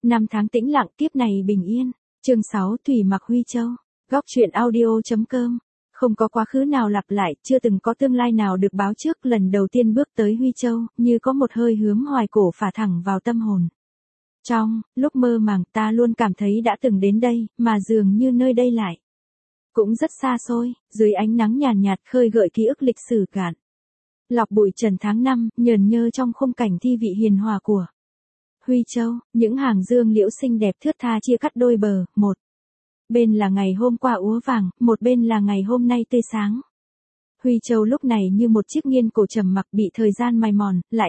Năm tháng tĩnh lặng, kiếp này bình yên. Chương 6, Thủy mặc Huy Châu. Góc truyện audio.com. Không có quá khứ nào lặp lại, chưa từng có tương lai nào được báo trước, lần đầu tiên bước tới Huy Châu, như có một hơi hướng hoài cổ phả thẳng vào tâm hồn. Trong lúc mơ màng, ta luôn cảm thấy đã từng đến đây, mà dường như nơi đây lại cũng rất xa xôi, dưới ánh nắng nhàn nhạt khơi gợi ký ức lịch sử cạn. Lọc bụi trần tháng năm, nhờn nhơ trong khung cảnh thi vị hiền hòa của Huy Châu, những hàng dương liễu xinh đẹp thướt tha chia cắt đôi bờ, một bên là ngày hôm qua úa vàng, một bên là ngày hôm nay tươi sáng. Huy Châu lúc này như một chiếc nghiên cổ trầm mặc bị thời gian mài mòn, lại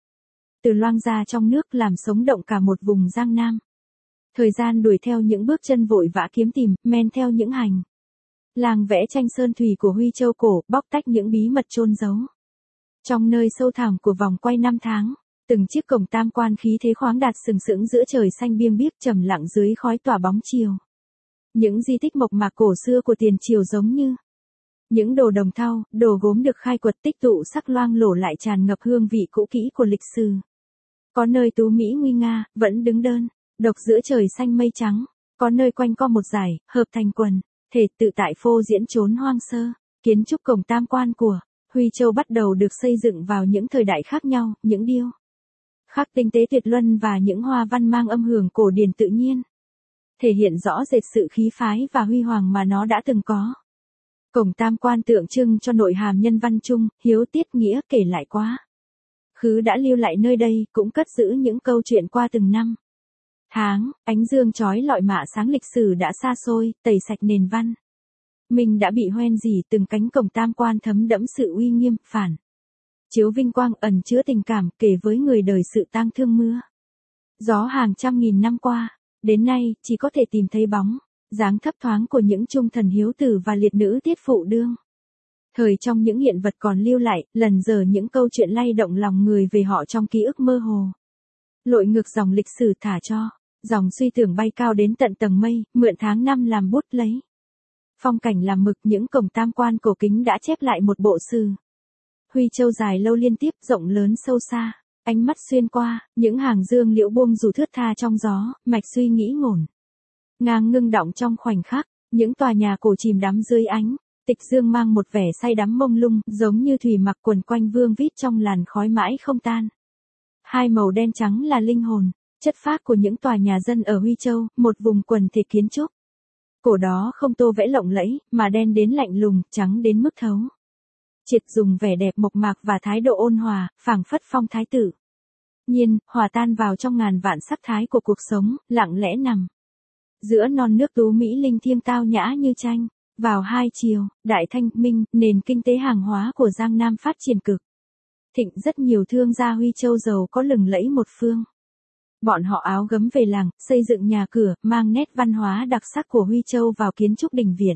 từ loang ra trong nước làm sống động cả một vùng Giang Nam. Thời gian đuổi theo những bước chân vội vã kiếm tìm, men theo những hành làng vẽ tranh sơn thủy của Huy Châu cổ, bóc tách những bí mật chôn giấu trong nơi sâu thẳm của vòng quay năm tháng. Từng chiếc cổng tam quan khí thế khoáng đạt sừng sững giữa trời xanh biêng biếc, trầm lặng dưới khói tỏa bóng chiều. Những di tích mộc mạc cổ xưa của tiền triều giống như những đồ đồng thau, đồ gốm được khai quật tích tụ sắc loang lổ lại tràn ngập hương vị cũ kỹ của lịch sử. Có nơi tú mỹ nguy nga, vẫn đứng đơn, độc giữa trời xanh mây trắng. Có nơi quanh co một dải, hợp thành quần, thể tự tại phô diễn chốn hoang sơ. Kiến trúc cổng tam quan của Huy Châu bắt đầu được xây dựng vào những thời đại khác nhau, những điêu khắc tinh tế tuyệt luân và những hoa văn mang âm hưởng cổ điển tự nhiên, thể hiện rõ rệt sự khí phái và huy hoàng mà nó đã từng có. Cổng tam quan tượng trưng cho nội hàm nhân văn chung, hiếu tiết nghĩa, kể lại quá khứ đã lưu lại nơi đây, cũng cất giữ những câu chuyện qua từng năm tháng. Ánh dương chói lọi mạ sáng lịch sử đã xa xôi, tẩy sạch nền văn mình đã bị hoen dỉ. Từng cánh cổng tam quan thấm đẫm sự uy nghiêm, phản chiếu vinh quang, ẩn chứa tình cảm, kể với người đời sự tang thương mưa gió hàng trăm nghìn năm qua. Đến nay, chỉ có thể tìm thấy bóng dáng thấp thoáng của những trung thần hiếu tử và liệt nữ tiết phụ đương thời trong những hiện vật còn lưu lại, lần dở những câu chuyện lay động lòng người về họ trong ký ức mơ hồ. Lội ngược dòng lịch sử, thả cho dòng suy tưởng bay cao đến tận tầng mây, mượn tháng năm làm bút lấy phong cảnh làm mực. Những cổng tam quan cổ kính đã chép lại một bộ sử Huy Châu dài lâu liên tiếp, rộng lớn sâu xa. Ánh mắt xuyên qua những hàng dương liễu buông rủ thướt tha trong gió, mạch suy nghĩ ngổn ngang ngưng đọng trong khoảnh khắc. Những tòa nhà cổ chìm đắm dưới ánh tịch dương, mang một vẻ say đắm mông lung, giống như thủy mặc quần quanh vương vít trong làn khói mãi không tan. Hai màu đen trắng là linh hồn chất phác của những tòa nhà dân ở Huy Châu, một vùng quần thể kiến trúc cổ đó không tô vẽ lộng lẫy, mà đen đến lạnh lùng, trắng đến mức thấu triệt, dùng vẻ đẹp mộc mạc và thái độ ôn hòa, phảng phất phong thái tử nhiên, hòa tan vào trong ngàn vạn sắc thái của cuộc sống, lặng lẽ nằm giữa non nước tú mỹ linh thiêng tao nhã như tranh. Vào hai chiều, Đại Thanh Minh, nền kinh tế hàng hóa của Giang Nam phát triển cực thịnh, rất nhiều thương gia Huy Châu giàu có lừng lẫy một phương. Bọn họ áo gấm về làng, xây dựng nhà cửa, mang nét văn hóa đặc sắc của Huy Châu vào kiến trúc đình viện.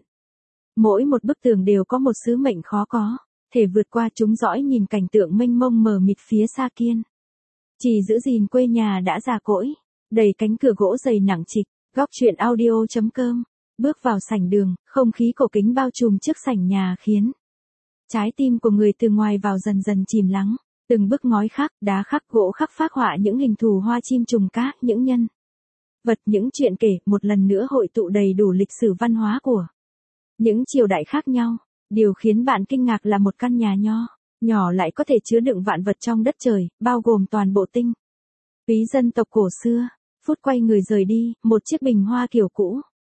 Mỗi một bức tường đều có một sứ mệnh khó có thể vượt qua. Chúng dõi nhìn cảnh tượng mênh mông mờ mịt phía xa kiên chỉ giữ gìn quê nhà đã già cỗi, đầy cánh cửa gỗ dày nặng trịch. Góc truyện audio.com. Bước vào sảnh đường, không khí cổ kính bao trùm trước sảnh nhà khiến trái tim của người từ ngoài vào dần dần chìm lắng. Từng bức ngói khắc, đá khắc, gỗ khắc phác họa những hình thù hoa chim trùng cá, những nhân vật, những chuyện kể, một lần nữa hội tụ đầy đủ lịch sử văn hóa của những triều đại khác nhau. Điều khiến bạn kinh ngạc là một căn nhà nhỏ lại có thể chứa đựng vạn vật trong đất trời, bao gồm toàn bộ tinh túy dân tộc cổ xưa. Phút quay người rời đi, một chiếc bình hoa kiểu cũ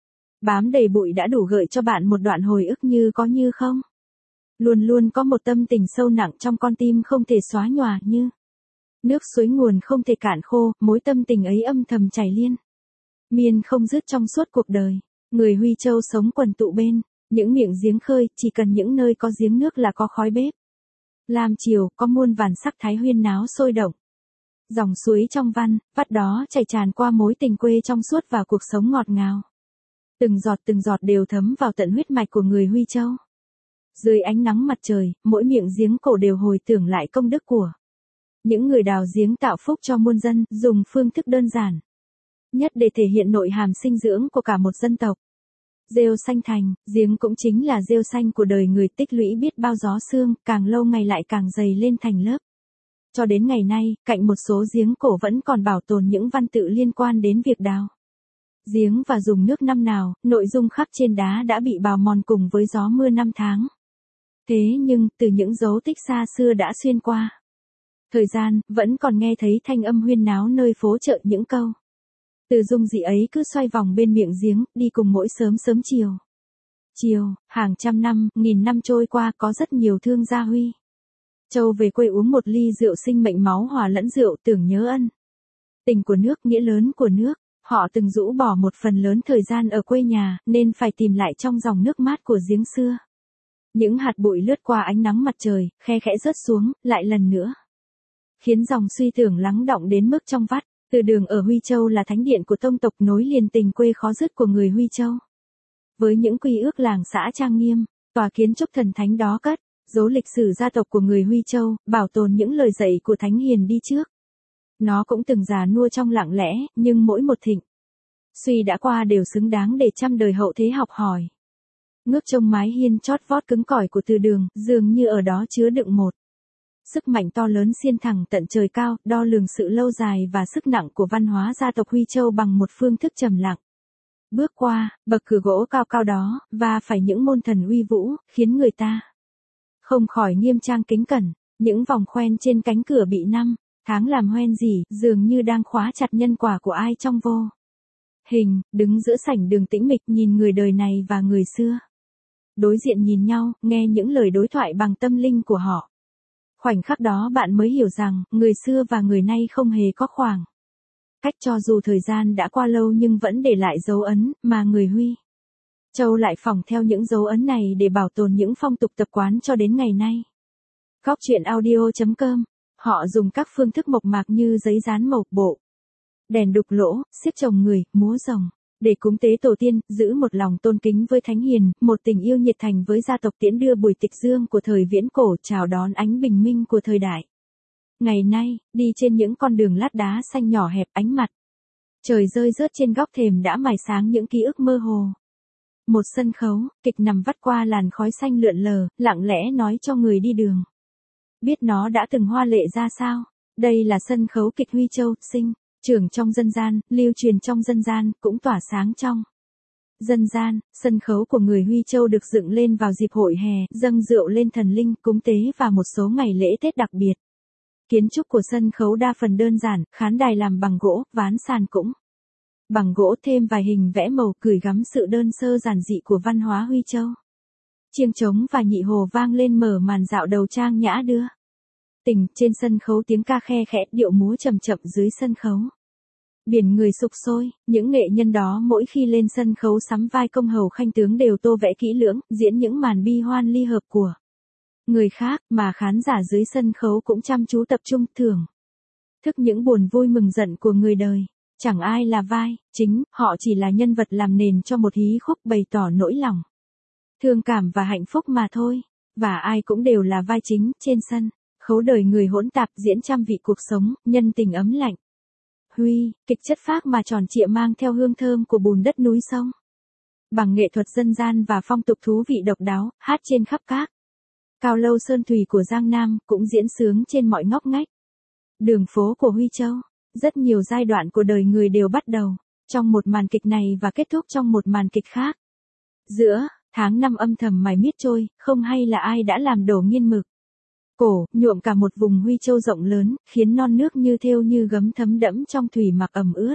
bám đầy bụi đã đủ gợi cho bạn một đoạn hồi ức như có như không. Luôn luôn có một tâm tình sâu nặng trong con tim không thể xóa nhòa, như nước suối nguồn không thể cạn khô. Mối tâm tình ấy âm thầm chảy liên miên không dứt trong suốt cuộc đời. Người Huy Châu sống quần tụ bên những miệng giếng khơi, chỉ cần những nơi có giếng nước là có khói bếp lam chiều, có muôn vàn sắc thái huyên náo sôi động. Dòng suối trong văn vắt đó chảy tràn qua mối tình quê trong suốt và cuộc sống ngọt ngào. Từng giọt đều thấm vào tận huyết mạch của người Huy Châu. Dưới ánh nắng mặt trời, mỗi miệng giếng cổ đều hồi tưởng lại công đức của những người đào giếng tạo phúc cho muôn dân, dùng phương thức đơn giản nhất để thể hiện nội hàm sinh dưỡng của cả một dân tộc. Rêu xanh thành, giếng cũng chính là rêu xanh của đời người, tích lũy biết bao gió sương, càng lâu ngày lại càng dày lên thành lớp cho đến ngày nay, cạnh một số giếng cổ vẫn còn bảo tồn những văn tự liên quan đến việc đào giếng và dùng nước năm nào, nội dung khắc trên đá đã bị bào mòn cùng với gió mưa năm tháng. Thế nhưng, từ những dấu tích xa xưa đã xuyên qua thời gian, vẫn còn nghe thấy thanh âm huyên náo nơi phố chợ những câu từ dung dị ấy cứ xoay vòng bên miệng giếng, đi cùng mỗi sớm sớm chiều. Chiều, hàng trăm năm, nghìn năm trôi qua có rất nhiều thương gia Huy Châu về quê uống một ly rượu sinh mệnh máu hòa lẫn rượu tưởng nhớ ân tình của nước, nghĩa lớn của nước. Họ từng rũ bỏ một phần lớn thời gian ở quê nhà, nên phải tìm lại trong dòng nước mát của giếng xưa. Những hạt bụi lướt qua ánh nắng mặt trời, khe khẽ rớt xuống, lại lần nữa. Khiến dòng suy tưởng lắng đọng đến mức trong vắt. Từ đường ở Huy Châu là thánh điện của tông tộc nối liền tình quê khó dứt của người Huy Châu. Với những quy ước làng xã trang nghiêm, tòa kiến trúc thần thánh đó cất, dấu lịch sử gia tộc của người Huy Châu, bảo tồn những lời dạy của thánh hiền đi trước. Nó cũng từng già nua trong lặng lẽ, nhưng mỗi một thịnh suy đã qua đều xứng đáng để trăm đời hậu thế học hỏi. Ngước trông mái hiên chót vót cứng cỏi của từ đường, dường như ở đó chứa đựng một sức mạnh to lớn xiên thẳng tận trời cao, đo lường sự lâu dài và sức nặng của văn hóa gia tộc Huy Châu bằng một phương thức trầm lặng. Bước qua, bậc cửa gỗ cao cao đó, và phải những môn thần uy vũ, khiến người ta không khỏi nghiêm trang kính cẩn. Những vòng khoen trên cánh cửa bị năm tháng làm hoen rỉ, dường như đang khóa chặt nhân quả của ai trong vô hình, đứng giữa sảnh đường tĩnh mịch nhìn người đời này và người xưa. Đối diện nhìn nhau, nghe những lời đối thoại bằng tâm linh của họ. Khoảnh khắc đó bạn mới hiểu rằng, người xưa và người nay không hề có khoảng cách, cho dù thời gian đã qua lâu nhưng vẫn để lại dấu ấn, mà người Huy Châu lại phỏng theo những dấu ấn này để bảo tồn những phong tục tập quán cho đến ngày nay. Góc truyện audio.com. Họ dùng các phương thức mộc mạc như giấy dán mộc bộ, đèn đục lỗ, xiếc chồng người, múa rồng, để cúng tế tổ tiên, giữ một lòng tôn kính với thánh hiền, một tình yêu nhiệt thành với gia tộc, tiễn đưa buổi tịch dương của thời viễn cổ, chào đón ánh bình minh của thời đại. Ngày nay, đi trên những con đường lát đá xanh nhỏ hẹp, ánh mặt trời rơi rớt trên góc thềm đã mài sáng những ký ức mơ hồ. Một sân khấu kịch nằm vắt qua làn khói xanh lượn lờ, lặng lẽ nói cho người đi đường biết nó đã từng hoa lệ ra sao. Đây là sân khấu kịch Huy Châu, sinh trưởng trong dân gian, lưu truyền trong dân gian, cũng tỏa sáng trong dân gian. Sân khấu của người Huy Châu được dựng lên vào dịp hội hè, dâng rượu lên thần linh, cúng tế và một số ngày lễ Tết đặc biệt. Kiến trúc của sân khấu đa phần đơn giản, khán đài làm bằng gỗ, ván sàn cũng bằng gỗ, thêm vài hình vẽ màu, gửi gắm sự đơn sơ giản dị của văn hóa Huy Châu. Chiêng trống và nhị hồ vang lên mở màn dạo đầu trang nhã đưa tình. Trên sân khấu tiếng ca khe khẽ, điệu múa chậm chậm dưới sân khấu. Biển người sục sôi, những nghệ nhân đó mỗi khi lên sân khấu sắm vai công hầu khanh tướng đều tô vẽ kỹ lưỡng, diễn những màn bi hoan ly hợp của người khác, mà khán giả dưới sân khấu cũng chăm chú tập trung thưởng thức những buồn vui mừng giận của người đời. Chẳng ai là vai chính, họ chỉ là nhân vật làm nền cho một hí khúc bày tỏ nỗi lòng thương cảm và hạnh phúc mà thôi. Và ai cũng đều là vai chính trên sân khấu. Đời người hỗn tạp diễn trăm vị cuộc sống, nhân tình ấm lạnh. Huy, kịch chất phác mà tròn trịa, mang theo hương thơm của bùn đất núi sông. Bằng nghệ thuật dân gian và phong tục thú vị độc đáo, hát trên khắp các cao lâu sơn thủy của Giang Nam, cũng diễn sướng trên mọi ngóc ngách đường phố của Huy Châu. Rất nhiều giai đoạn của đời người đều bắt đầu trong một màn kịch này và kết thúc trong một màn kịch khác. Giữa tháng năm âm thầm mải miết trôi, không hay là ai đã làm đổ nghiên mực cổ, nhuộm cả một vùng Huy Châu rộng lớn, khiến non nước như thêu như gấm thấm đẫm trong thủy mặc ẩm ướt.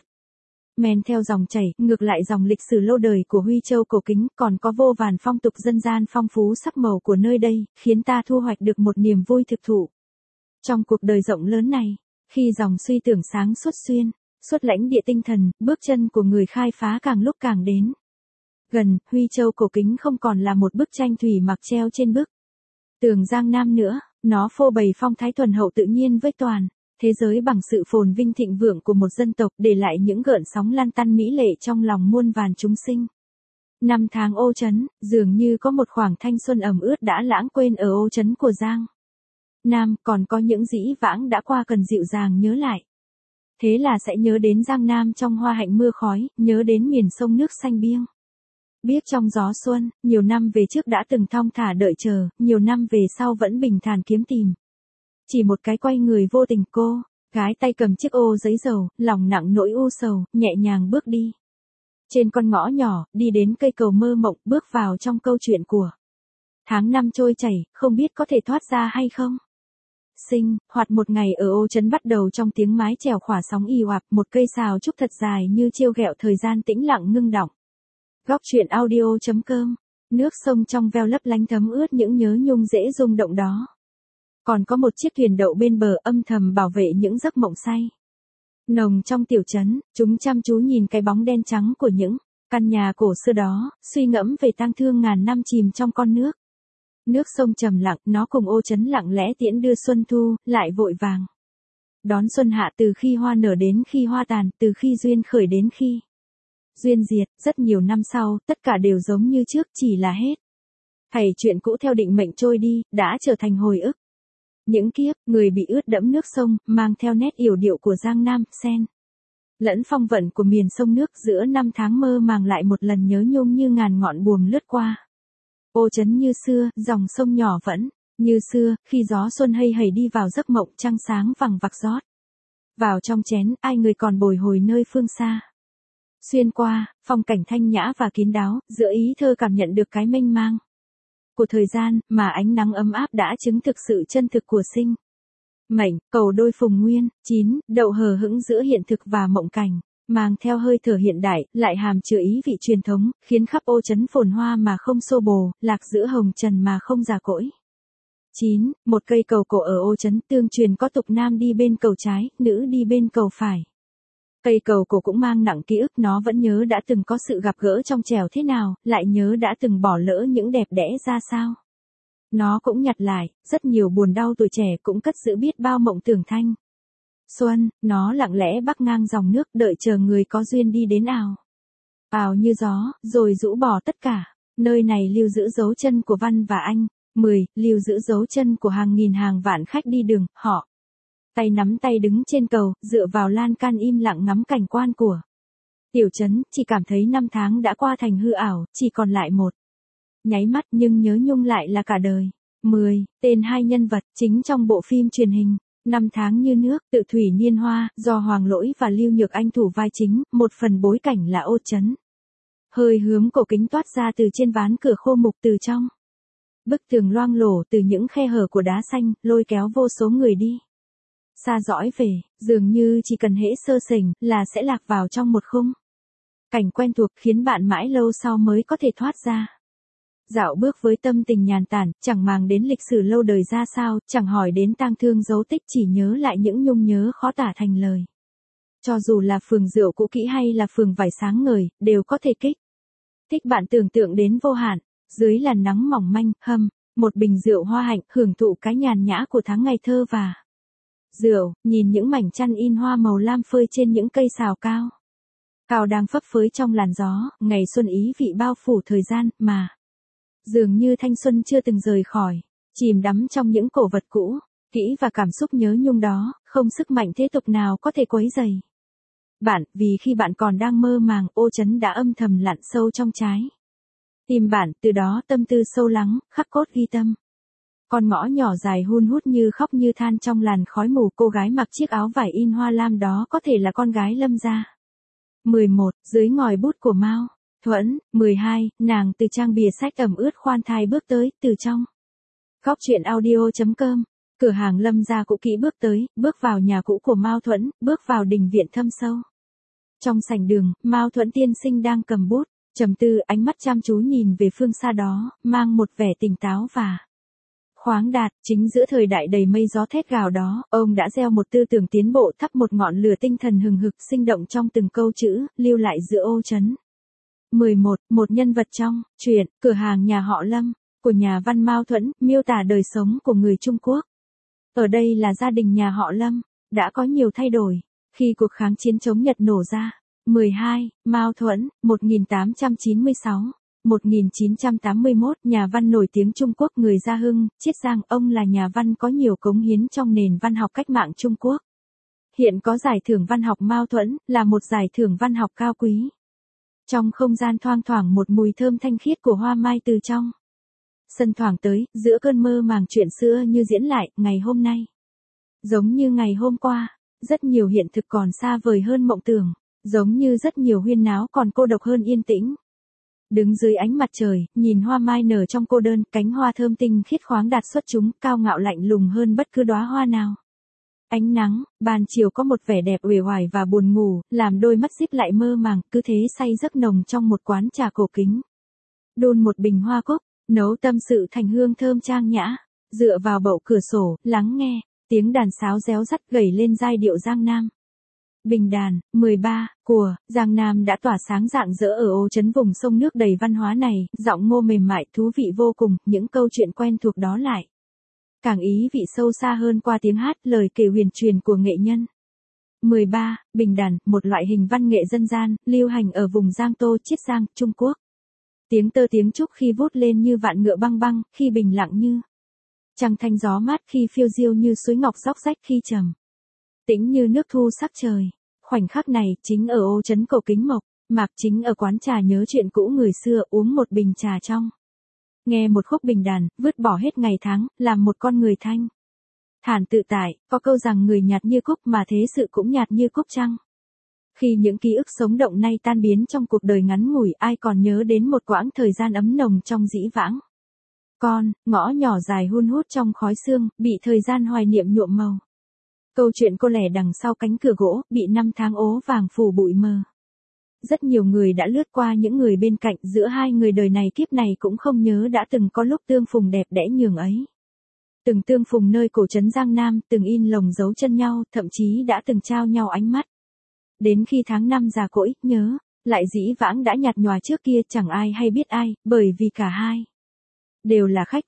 Men theo dòng chảy, ngược lại dòng lịch sử lâu đời của Huy Châu cổ kính, còn có vô vàn phong tục dân gian phong phú sắc màu của nơi đây, khiến ta thu hoạch được một niềm vui thực thụ. Trong cuộc đời rộng lớn này, khi dòng suy tưởng sáng suốt xuyên suốt lãnh địa tinh thần, bước chân của người khai phá càng lúc càng đến gần. Huy Châu cổ kính không còn là một bức tranh thủy mặc treo trên bức tường Giang Nam nữa, nó phô bày phong thái thuần hậu tự nhiên với toàn thế giới bằng sự phồn vinh thịnh vượng của một dân tộc, để lại những gợn sóng lan tăn mỹ lệ trong lòng muôn vàn chúng sinh. Năm tháng ô trấn, dường như có một khoảng thanh xuân ẩm ướt đã lãng quên ở ô trấn của Giang Nam, còn có những dĩ vãng đã qua cần dịu dàng nhớ lại. Thế là sẽ nhớ đến Giang Nam trong hoa hạnh mưa khói, nhớ đến miền sông nước xanh biếc biết trong gió xuân. Nhiều năm về trước đã từng thong thả đợi chờ, nhiều năm về sau vẫn bình thản kiếm tìm chỉ một cái quay người vô tình cô, gái tay cầm chiếc ô giấy dầu, lòng nặng nỗi u sầu, nhẹ nhàng bước đi. Trên con ngõ nhỏ, đi đến cây cầu mơ mộng, bước vào trong câu chuyện của tháng năm trôi chảy, không biết có thể thoát ra hay không. Hoạt một ngày ở Ô Trấn bắt đầu trong tiếng mái chèo khỏa sóng ì oạp, một cây sào trúc thật dài như trêu ghẹo thời gian tĩnh lặng ngưng đọng. Góc truyện audio.com, nước sông trong veo lấp lánh thấm ướt những nhớ nhung dễ rung động đó. Còn có một chiếc thuyền đậu bên bờ âm thầm bảo vệ những giấc mộng say. Nồng trong tiểu trấn, chúng chăm chú nhìn cái bóng đen trắng của những căn nhà cổ xưa đó, suy ngẫm về tang thương ngàn năm chìm trong con nước. Nước sông trầm lặng, nó cùng Ô Trấn lặng lẽ tiễn đưa xuân thu, lại vội vàng đón xuân hạ, từ khi hoa nở đến khi hoa tàn, từ khi duyên khởi đến khi duyên diệt. Rất nhiều năm sau, tất cả đều giống như trước, chỉ là hết thảy chuyện cũ theo định mệnh trôi đi, đã trở thành hồi ức. Những kiếp, người bị ướt đẫm nước sông, mang theo nét yểu điệu của Giang Nam, xen lẫn phong vận của miền sông nước, giữa năm tháng mơ màng lại một lần nhớ nhung như ngàn ngọn buồm lướt qua. Ô Trấn như xưa, dòng sông nhỏ vẫn như xưa, khi gió xuân hay hầy đi vào giấc mộng, trăng sáng vằng vặc rót vào trong chén, ai người còn bồi hồi nơi phương xa. Xuyên qua, phong cảnh thanh nhã và kín đáo, giữa ý thơ cảm nhận được cái mênh mang của thời gian, mà ánh nắng ấm áp đã chứng thực sự chân thực của sinh mệnh. Cầu đôi phùng nguyên, đậu hờ hững giữa hiện thực và mộng cảnh, mang theo hơi thở hiện đại, lại hàm chứa ý vị truyền thống, khiến khắp Ô Trấn phồn hoa mà không xô bồ, lạc giữa hồng trần mà không già cỗi. Một cây cầu cổ ở Ô Trấn, tương truyền có tục nam đi bên cầu trái, nữ đi bên cầu phải. Cây cầu cổ cũng mang nặng ký ức, nó vẫn nhớ đã từng có sự gặp gỡ trong trẻo thế nào, lại nhớ đã từng bỏ lỡ những đẹp đẽ ra sao. Nó cũng nhặt lại rất nhiều buồn đau tuổi trẻ, cũng cất giữ biết bao mộng tưởng thanh xuân. Nó lặng lẽ bắc ngang dòng nước, đợi chờ người có duyên đi đến ào ào như gió, rồi rũ bỏ tất cả. Nơi này lưu giữ dấu chân của Văn và Anh. Lưu giữ dấu chân của hàng nghìn hàng vạn khách đi đường, họ tay nắm tay đứng trên cầu, dựa vào lan can im lặng ngắm cảnh quan của tiểu trấn, chỉ cảm thấy năm tháng đã qua thành hư ảo, chỉ còn lại một nháy mắt, nhưng nhớ nhung lại là cả đời. Tên hai nhân vật chính trong bộ phim truyền hình Năm tháng như nước, Tự thủy niên hoa, do Hoàng Lỗi và Lưu Nhược Anh thủ vai chính, một phần bối cảnh là Ô Trấn. Hơi hướng cổ kính toát ra từ trên ván cửa khô mục, từ trong bức tường loang lổ, từ những khe hở của đá xanh, lôi kéo vô số người đi xa dõi về, dường như chỉ cần hễ sơ sẩy là sẽ lạc vào trong một khung cảnh quen thuộc, khiến bạn mãi lâu sau mới có thể thoát ra. Dạo bước với tâm tình nhàn tản, chẳng màng đến lịch sử lâu đời ra sao, chẳng hỏi đến tang thương dấu tích, chỉ nhớ lại những nhung nhớ khó tả thành lời. Cho dù là phường rượu cũ kỹ hay là phường vải sáng ngời, đều có thể kích thích bạn tưởng tượng đến vô hạn. Dưới làn nắng mỏng manh, một bình rượu hoa hạnh, hưởng thụ cái nhàn nhã của tháng ngày thơ và rượu, nhìn những mảnh chăn in hoa màu lam phơi trên những cây sào cao đang phấp phới trong làn gió. Ngày xuân ý vị bao phủ thời gian, mà dường như thanh xuân chưa từng rời khỏi, chìm đắm trong những cổ vật cũ kỹ và cảm xúc nhớ nhung đó, không sức mạnh thế tục nào có thể quấy dày bạn, vì khi bạn còn đang mơ màng, Ô Trấn đã âm thầm lặn sâu trong trái tim bạn, từ đó tâm tư sâu lắng, khắc cốt ghi tâm. Con ngõ nhỏ dài hun hút như khóc như than trong làn khói mù, cô gái mặc chiếc áo vải in hoa lam đó có thể là con gái Lâm gia. 11. Dưới ngòi bút của Mao Thuẫn. 12. Nàng từ trang bìa sách ẩm ướt khoan thai bước tới, từ trong góc truyện audio.com, cửa hàng Lâm gia cũ kỹ bước tới, bước vào nhà cũ của Mao Thuẫn, bước vào đình viện thâm sâu. Trong sảnh đường, Mao Thuẫn tiên sinh đang cầm bút, trầm tư, ánh mắt chăm chú nhìn về phương xa đó, mang một vẻ tỉnh táo và khoáng đạt. Chính giữa thời đại đầy mây gió thét gào đó, ông đã gieo một tư tưởng tiến bộ, thắp một ngọn lửa tinh thần hừng hực sinh động trong từng câu chữ, lưu lại giữa Ô Trấn. 11. Một nhân vật trong truyện, cửa hàng nhà họ Lâm, của nhà văn Mao Thuẫn, miêu tả đời sống của người Trung Quốc. Ở đây là gia đình nhà họ Lâm, đã có nhiều thay đổi khi cuộc kháng chiến chống Nhật nổ ra. 12. Mao Thuẫn, 1896-1981, nhà văn nổi tiếng Trung Quốc, người Gia Hưng, Chiết Giang. Ông là nhà văn có nhiều cống hiến trong nền văn học cách mạng Trung Quốc. Hiện có giải thưởng văn học Mao Thuẫn, là một giải thưởng văn học cao quý. Trong không gian thoang thoảng một mùi thơm thanh khiết của hoa mai từ trong sân thoảng tới, giữa cơn mơ màng chuyện xưa như diễn lại, ngày hôm nay. Giống như ngày hôm qua, rất nhiều hiện thực còn xa vời hơn mộng tưởng, giống như rất nhiều huyên náo còn cô độc hơn yên tĩnh. Đứng dưới ánh mặt trời, nhìn hoa mai nở trong cô đơn, cánh hoa thơm tinh khiết khoáng đạt xuất chúng, cao ngạo lạnh lùng hơn bất cứ đóa hoa nào. Ánh nắng, ban chiều có một vẻ đẹp uể oải và buồn ngủ, làm đôi mắt díp lại mơ màng, cứ thế say giấc nồng trong một quán trà cổ kính. Đun một bình hoa cúc, nấu tâm sự thành hương thơm trang nhã, dựa vào bậu cửa sổ, lắng nghe, tiếng đàn sáo réo rắt gảy lên giai điệu Giang Nam. Bình đàn, 13, của, Giang Nam đã tỏa sáng rạng rỡ ở Ô Trấn vùng sông nước đầy văn hóa này, giọng Ngô mềm mại thú vị vô cùng, những câu chuyện quen thuộc đó lại. Càng ý vị sâu xa hơn qua tiếng hát lời kể huyền truyền của nghệ nhân. 13. Bình đàn, một loại hình văn nghệ dân gian, lưu hành ở vùng Giang Tô, Chiết Giang, Trung Quốc. Tiếng tơ tiếng trúc khi vút lên như vạn ngựa băng băng, khi bình lặng như trăng thanh gió mát, khi phiêu diêu như suối ngọc róc rách, khi trầm tĩnh như nước thu sắc trời. Khoảnh khắc này chính ở Ô Trấn cổ kính mộc, Mạc Chính ở quán trà nhớ chuyện cũ người xưa, uống một bình trà trong. Nghe một khúc bình đàn, vứt bỏ hết ngày tháng, làm một con người thanh thản tự tại, có câu rằng người nhạt như cúc mà thế sự cũng nhạt như cúc chăng? Khi những ký ức sống động nay tan biến trong cuộc đời ngắn ngủi, ai còn nhớ đến một quãng thời gian ấm nồng trong dĩ vãng? Ngõ nhỏ dài hun hút trong khói sương, bị thời gian hoài niệm nhuộm màu. Câu chuyện cô lẻ đằng sau cánh cửa gỗ, bị năm tháng ố vàng phủ bụi mờ. Rất nhiều người đã lướt qua những người bên cạnh, giữa hai người đời này kiếp này cũng không nhớ đã từng có lúc tương phùng đẹp đẽ nhường ấy. Từng tương phùng nơi cổ trấn Giang Nam, từng in lồng dấu chân nhau, thậm chí đã từng trao nhau ánh mắt. Đến khi tháng năm già cỗi, nhớ, lại dĩ vãng đã nhạt nhòa trước kia, chẳng ai hay biết ai, bởi vì cả hai đều là khách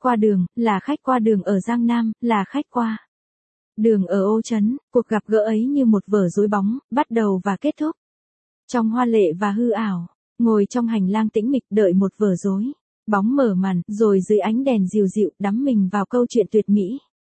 qua đường ở Giang Nam, là khách qua đường ở Ô Trấn. Cuộc gặp gỡ ấy như một vở rối bóng, bắt đầu và kết thúc trong hoa lệ và hư ảo, ngồi trong hành lang tĩnh mịch đợi một vở rối bóng mở màn, rồi dưới ánh đèn dịu dịu đắm mình vào câu chuyện tuyệt mỹ.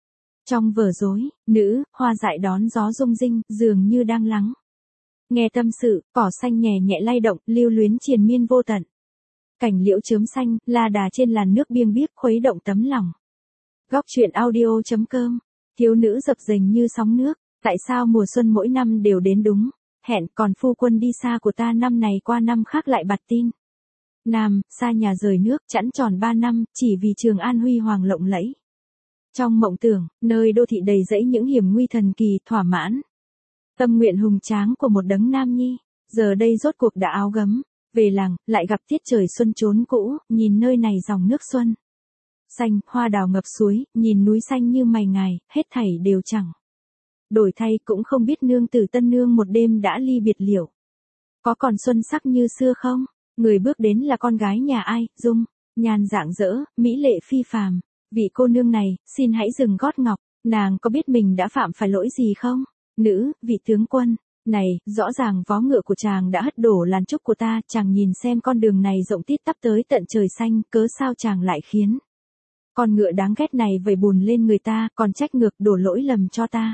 Trong vở rối, nữ hoa dại đón gió rung rinh, dường như đang lắng nghe tâm sự, cỏ xanh nhẹ nhẹ lay động, lưu luyến triền miên vô tận. Cảnh liễu chớm xanh, la đà trên làn nước biêng biếc khuấy động tấm lòng. Góc truyện audio.com. Thiếu nữ dập dềnh như sóng nước, tại sao mùa xuân mỗi năm đều đến đúng hẹn, còn phu quân đi xa của ta năm này qua năm khác lại bặt tin. Nam, xa nhà rời nước, chẵn tròn 3 năm, chỉ vì Trường An huy hoàng lộng lẫy. Trong mộng tưởng, nơi đô thị đầy rẫy những hiểm nguy thần kỳ, thỏa mãn tâm nguyện hùng tráng của một đấng nam nhi, giờ đây rốt cuộc đã áo gấm, về làng, lại gặp tiết trời xuân trốn cũ, nhìn nơi này dòng nước xuân xanh, hoa đào ngập suối, nhìn núi xanh như mày ngài, hết thảy đều chẳng đổi thay, cũng không biết nương tử tân nương một đêm đã ly biệt liệu. Có còn xuân sắc như xưa không? Người bước đến là con gái nhà ai, dung nhan rạng rỡ, mỹ lệ phi phàm. Vị cô nương này, xin hãy dừng gót ngọc, nàng có biết mình đã phạm phải lỗi gì không? Nữ, vị tướng quân, này, rõ ràng vó ngựa của chàng đã hất đổ làn trúc của ta, chàng nhìn xem con đường này rộng tít tắp tới tận trời xanh, cớ sao chàng lại khiến con ngựa đáng ghét này vẩy bùn lên người ta, còn trách ngược đổ lỗi lầm cho ta.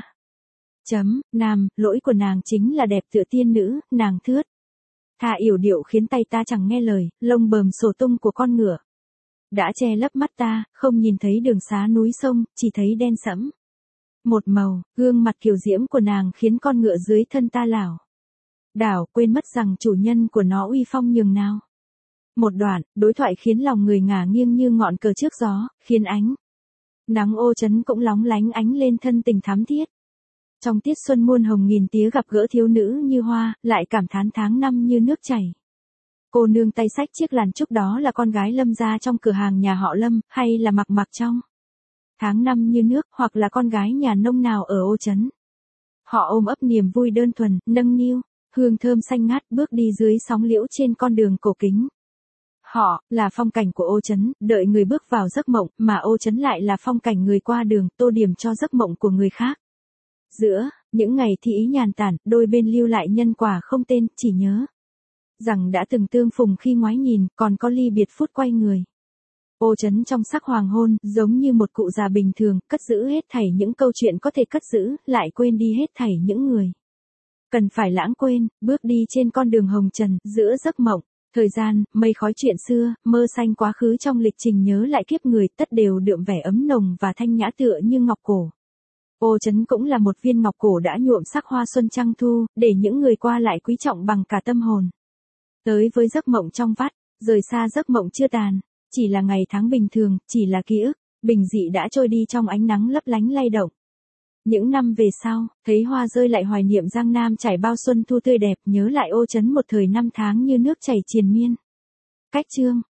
Nam, lỗi của nàng chính là đẹp tựa tiên nữ, nàng thướt tha yểu điệu khiến tay ta chẳng nghe lời, lông bờm sổ tung của con ngựa đã che lấp mắt ta, không nhìn thấy đường xá núi sông, chỉ thấy đen sẫm một màu. Gương mặt kiều diễm của nàng khiến con ngựa dưới thân ta lảo đảo, quên mất rằng chủ nhân của nó uy phong nhường nào. Một đoạn, đối thoại khiến lòng người ngả nghiêng như ngọn cờ trước gió, khiến ánh nắng Ô Trấn cũng lóng lánh ánh lên thân tình thắm thiết. Trong tiết xuân muôn hồng nghìn tía gặp gỡ thiếu nữ như hoa, lại cảm thán tháng năm như nước chảy. Cô nương tay xách chiếc làn trúc đó là con gái Lâm gia trong cửa hàng nhà họ Lâm, hay là Mặc trong tháng năm như nước, hoặc là con gái nhà nông nào ở Ô Trấn. Họ ôm ấp niềm vui đơn thuần, nâng niu, hương thơm xanh ngát bước đi dưới sóng liễu trên con đường cổ kính. Họ là phong cảnh của Ô Trấn, đợi người bước vào giấc mộng, mà Ô Trấn lại là phong cảnh người qua đường, tô điểm cho giấc mộng của người khác. Giữa những ngày thi ý nhàn tản, đôi bên lưu lại nhân quả không tên, chỉ nhớ rằng đã từng tương phùng khi ngoái nhìn, còn có ly biệt phút quay người. Ô Trấn trong sắc hoàng hôn, giống như một cụ già bình thường, cất giữ hết thảy những câu chuyện có thể cất giữ, lại quên đi hết thảy những người cần phải lãng quên, bước đi trên con đường hồng trần, giữa giấc mộng. Thời gian, mây khói chuyện xưa, mơ xanh quá khứ trong lịch trình nhớ lại kiếp người, tất đều đượm vẻ ấm nồng và thanh nhã tựa như ngọc cổ. Ô Trấn cũng là một viên ngọc cổ đã nhuộm sắc hoa xuân trăng thu, để những người qua lại quý trọng bằng cả tâm hồn. Tới với giấc mộng trong vắt, rời xa giấc mộng chưa tàn, chỉ là ngày tháng bình thường, chỉ là ký ức, bình dị đã trôi đi trong ánh nắng lấp lánh lay động. Những năm về sau, thấy hoa rơi lại hoài niệm Giang Nam trải bao xuân thu tươi đẹp, nhớ lại Ô Trấn một thời năm tháng như nước chảy triền miên. Cách chương